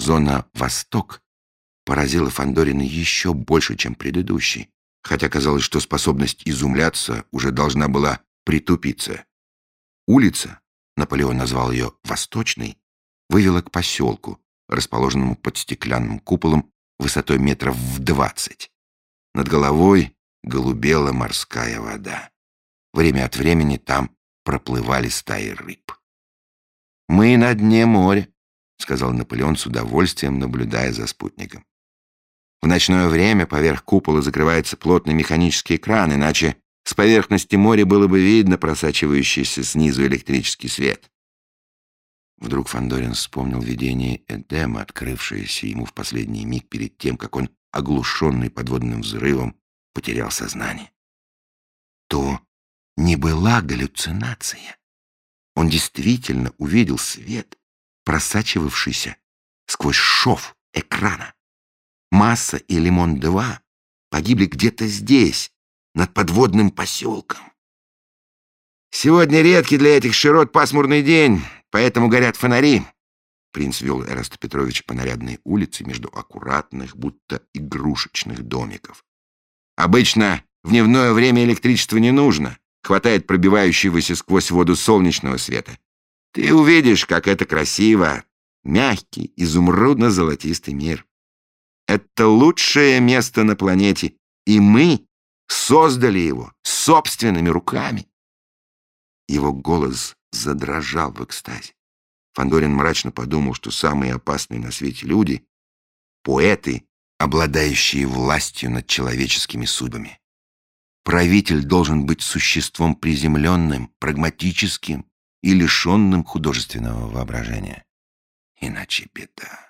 зона «Восток» поразила Фандорина еще больше, чем предыдущий, хотя казалось, что способность изумляться уже должна была притупиться. Улица, Наполеон назвал ее «Восточной», вывела к поселку, расположенному под стеклянным куполом высотой метров в 20. Над головой голубела морская вода. Время от времени там проплывали стаи рыб. «Мы на дне моря», — сказал Наполеон с удовольствием, наблюдая за спутником. «В ночное время поверх купола закрывается плотный механический экран, иначе с поверхности моря было бы видно просачивающийся снизу электрический свет». Вдруг Фандорин вспомнил видение Эдема, открывшееся ему в последний миг перед тем, как он, оглушенный подводным взрывом, потерял сознание. То не была галлюцинация. Он действительно увидел свет, просачивавшийся сквозь шов экрана. Масса и Лимон-2 погибли где-то здесь, над подводным поселком. «Сегодня редкий для этих широт пасмурный день, поэтому горят фонари». Принц вел Эраста Петровича по нарядной улице между аккуратных, будто игрушечных домиков. «Обычно в дневное время электричества не нужно. Хватает пробивающегося сквозь воду солнечного света. Ты увидишь, как это красиво. Мягкий, изумрудно-золотистый мир. Это лучшее место на планете, и мы создали его собственными руками». Его голос задрожал в экстазе. Фандорин мрачно подумал, что самые опасные на свете люди — поэты, обладающие властью над человеческими судьбами. Правитель должен быть существом приземленным, прагматическим и лишенным художественного воображения. Иначе беда.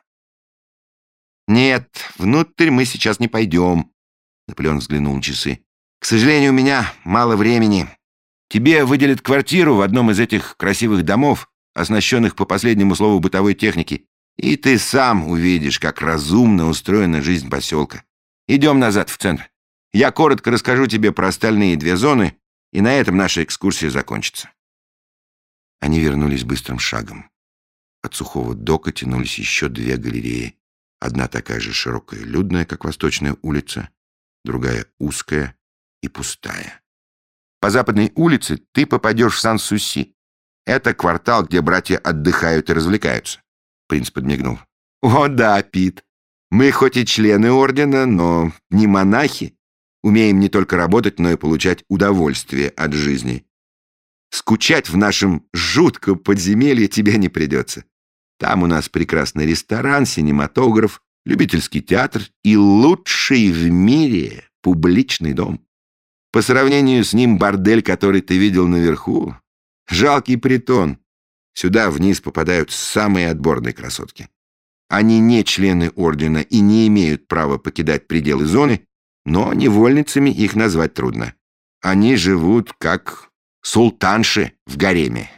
«Нет, внутрь мы сейчас не пойдем», — Наполеон взглянул на часы. «К сожалению, у меня мало времени. Тебе выделят квартиру в одном из этих красивых домов, оснащенных по последнему слову бытовой техники, и ты сам увидишь, как разумно устроена жизнь поселка. Идем назад в центр. Я коротко расскажу тебе про остальные две зоны, и на этом наша экскурсия закончится». Они вернулись быстрым шагом. От сухого дока тянулись еще две галереи. Одна такая же широкая и людная, как Восточная улица, другая узкая и пустая. По западной улице ты попадешь в Сан-Суси. Это квартал, где братья отдыхают и развлекаются. Принц подмигнул. «О да, Пит, мы хоть и члены ордена, но не монахи. Умеем не только работать, но и получать удовольствие от жизни. Скучать в нашем жутком подземелье тебе не придется. Там у нас прекрасный ресторан, синематограф, любительский театр и лучший в мире публичный дом. По сравнению с ним бордель, который ты видел наверху, жалкий притон. Сюда вниз попадают самые отборные красотки. Они не члены ордена и не имеют права покидать пределы зоны, но невольницами их назвать трудно. Они живут как султанши в гареме.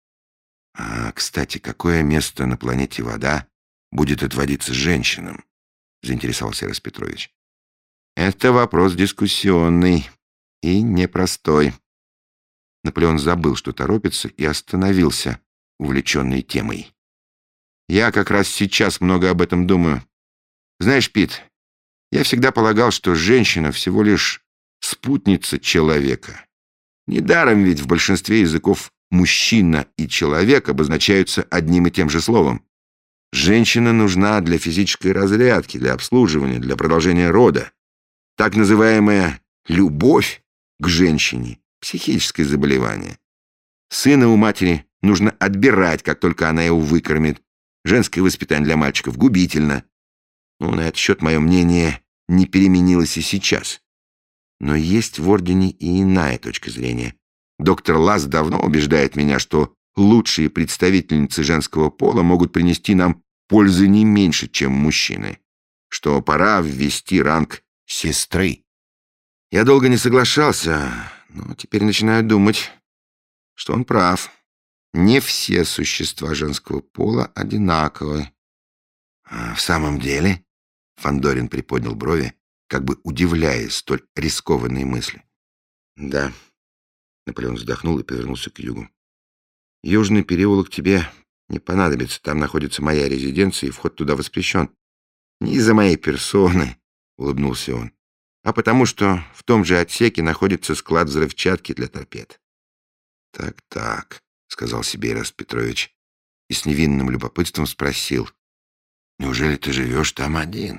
А, кстати, какое место на планете Вода будет отводиться женщинам? Заинтересовался Эраст Петрович. Это вопрос дискуссионный и непростой. Наполеон забыл, что торопится, и остановился, увлеченный темой. Я как раз сейчас много об этом думаю. Знаешь, Пит, я всегда полагал, что женщина всего лишь спутница человека. Недаром ведь в большинстве языков мужчина и человек обозначаются одним и тем же словом. Женщина нужна для физической разрядки, для обслуживания, для продолжения рода. Так называемая любовь к женщине – психическое заболевание. Сына у матери нужно отбирать, как только она его выкормит. Женское воспитание для мальчиков губительно. На этот счет мое мнение не переменилось и сейчас. Но есть в ордене и иная точка зрения. Доктор Ласс давно убеждает меня, что лучшие представительницы женского пола могут принести нам пользы не меньше, чем мужчины, что пора ввести ранг сестры. Я долго не соглашался, но теперь начинаю думать, что он прав. Не все существа женского пола одинаковы. В самом деле, Фандорин приподнял брови, как бы удивляясь столь рискованной мысли. Да. Наполеон вздохнул и повернулся к югу. Южный переулок тебе Не понадобится, там находится моя резиденция, и вход туда воспрещен. Не из-за моей персоны, — улыбнулся он, — а потому что в том же отсеке находится склад взрывчатки для торпед. Так, — сказал себе Ираст Петрович и с невинным любопытством спросил: неужели ты живешь там один?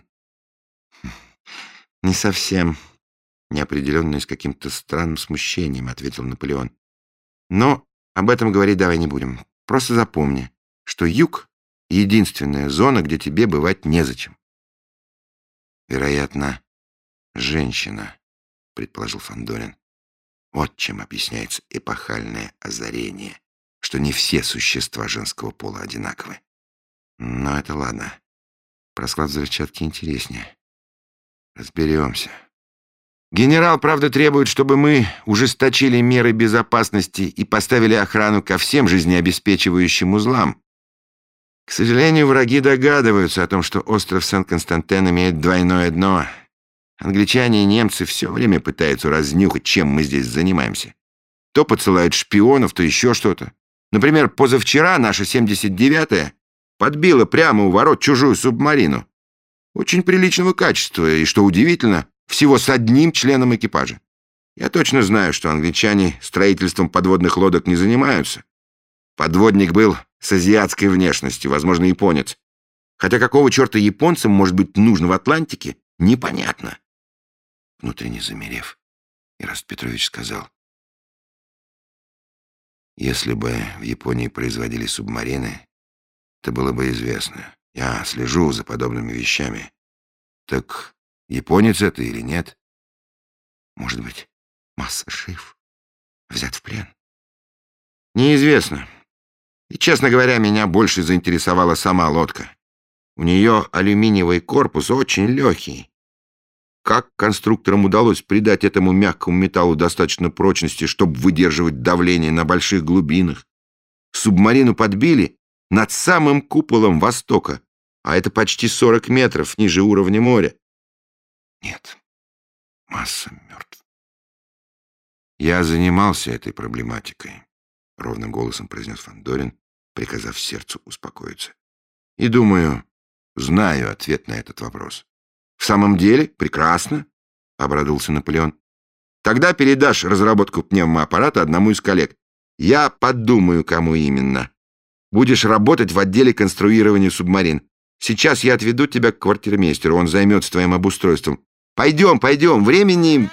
Не совсем. Неопределенно и с каким-то странным смущением ответил Наполеон. Но об этом говорить давай не будем. Просто запомни, что юг — единственная зона, где тебе бывать незачем. Вероятно, женщина, предположил Фандорин. Вот чем объясняется эпохальное озарение, что не все существа женского пола одинаковы. Но это ладно. Про склад взрывчатки интереснее. Разберемся. Генерал, правда, требует, чтобы мы ужесточили меры безопасности и поставили охрану ко всем жизнеобеспечивающим узлам. К сожалению, враги догадываются о том, что остров Сен-Константин имеет двойное дно. Англичане и немцы все время пытаются разнюхать, чем мы здесь занимаемся. То подсылают шпионов, то еще что-то. Например, позавчера наша 79-я подбила прямо у ворот чужую субмарину. Очень приличного качества, и, что удивительно, всего с одним членом экипажа. Я точно знаю, что англичане строительством подводных лодок не занимаются. Подводник был с азиатской внешностью, возможно, японец. Хотя какого черта японцам может быть нужно в Атлантике, непонятно. Внутренне замерев, Ираст Петрович сказал: если бы в Японии производили субмарины, это было бы известно. Я слежу за подобными вещами. Так японец это или нет? Может быть, Масса жив, взят в плен? Неизвестно. И, честно говоря, меня больше заинтересовала сама лодка. У нее алюминиевый корпус очень легкий. Как конструкторам удалось придать этому мягкому металлу достаточно прочности, чтобы выдерживать давление на больших глубинах? Субмарину подбили над самым куполом Востока, а это почти 40 метров ниже уровня моря. Нет, Масса мертв. Я занимался этой проблематикой, — ровным голосом произнес Фандорин, приказав сердцу успокоиться. И думаю, знаю ответ на этот вопрос. В самом деле? Прекрасно, — обрадовался Наполеон. Тогда передашь разработку пневмоаппарата одному из коллег. Я подумаю, кому именно. Будешь работать в отделе конструирования субмарин. Сейчас я отведу тебя к квартирмейстеру, он займется твоим обустройством. Пойдем, времени...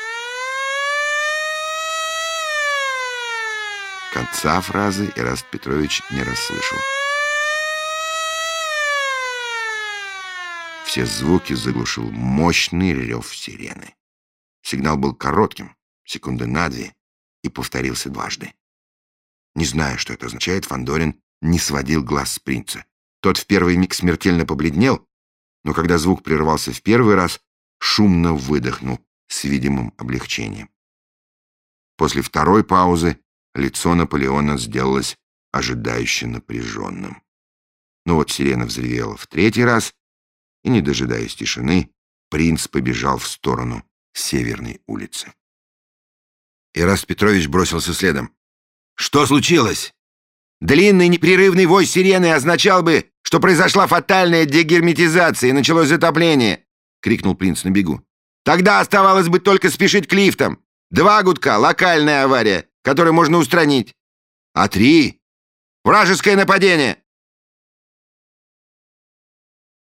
Конца фразы Ираст Петрович не расслышал. Все звуки заглушил мощный рев сирены. Сигнал был коротким, секунды на 2, и повторился дважды. Не зная, что это означает, Фандорин не сводил глаз с принца. Тот в первый миг смертельно побледнел, но когда звук прервался в первый раз, шумно выдохнул с видимым облегчением. После второй паузы лицо Наполеона сделалось ожидающе напряженным. Но вот сирена взревела в третий раз, и, не дожидаясь тишины, принц побежал в сторону Северной улицы. Ираст Петрович бросился следом. «Что случилось?» «Длинный непрерывный вой сирены означал бы, что произошла фатальная дегерметизация и началось затопление!» — крикнул принц на бегу. «Тогда оставалось бы только спешить к лифтам. 2 гудка — локальная авария, которую можно устранить. А 3 — вражеское нападение!»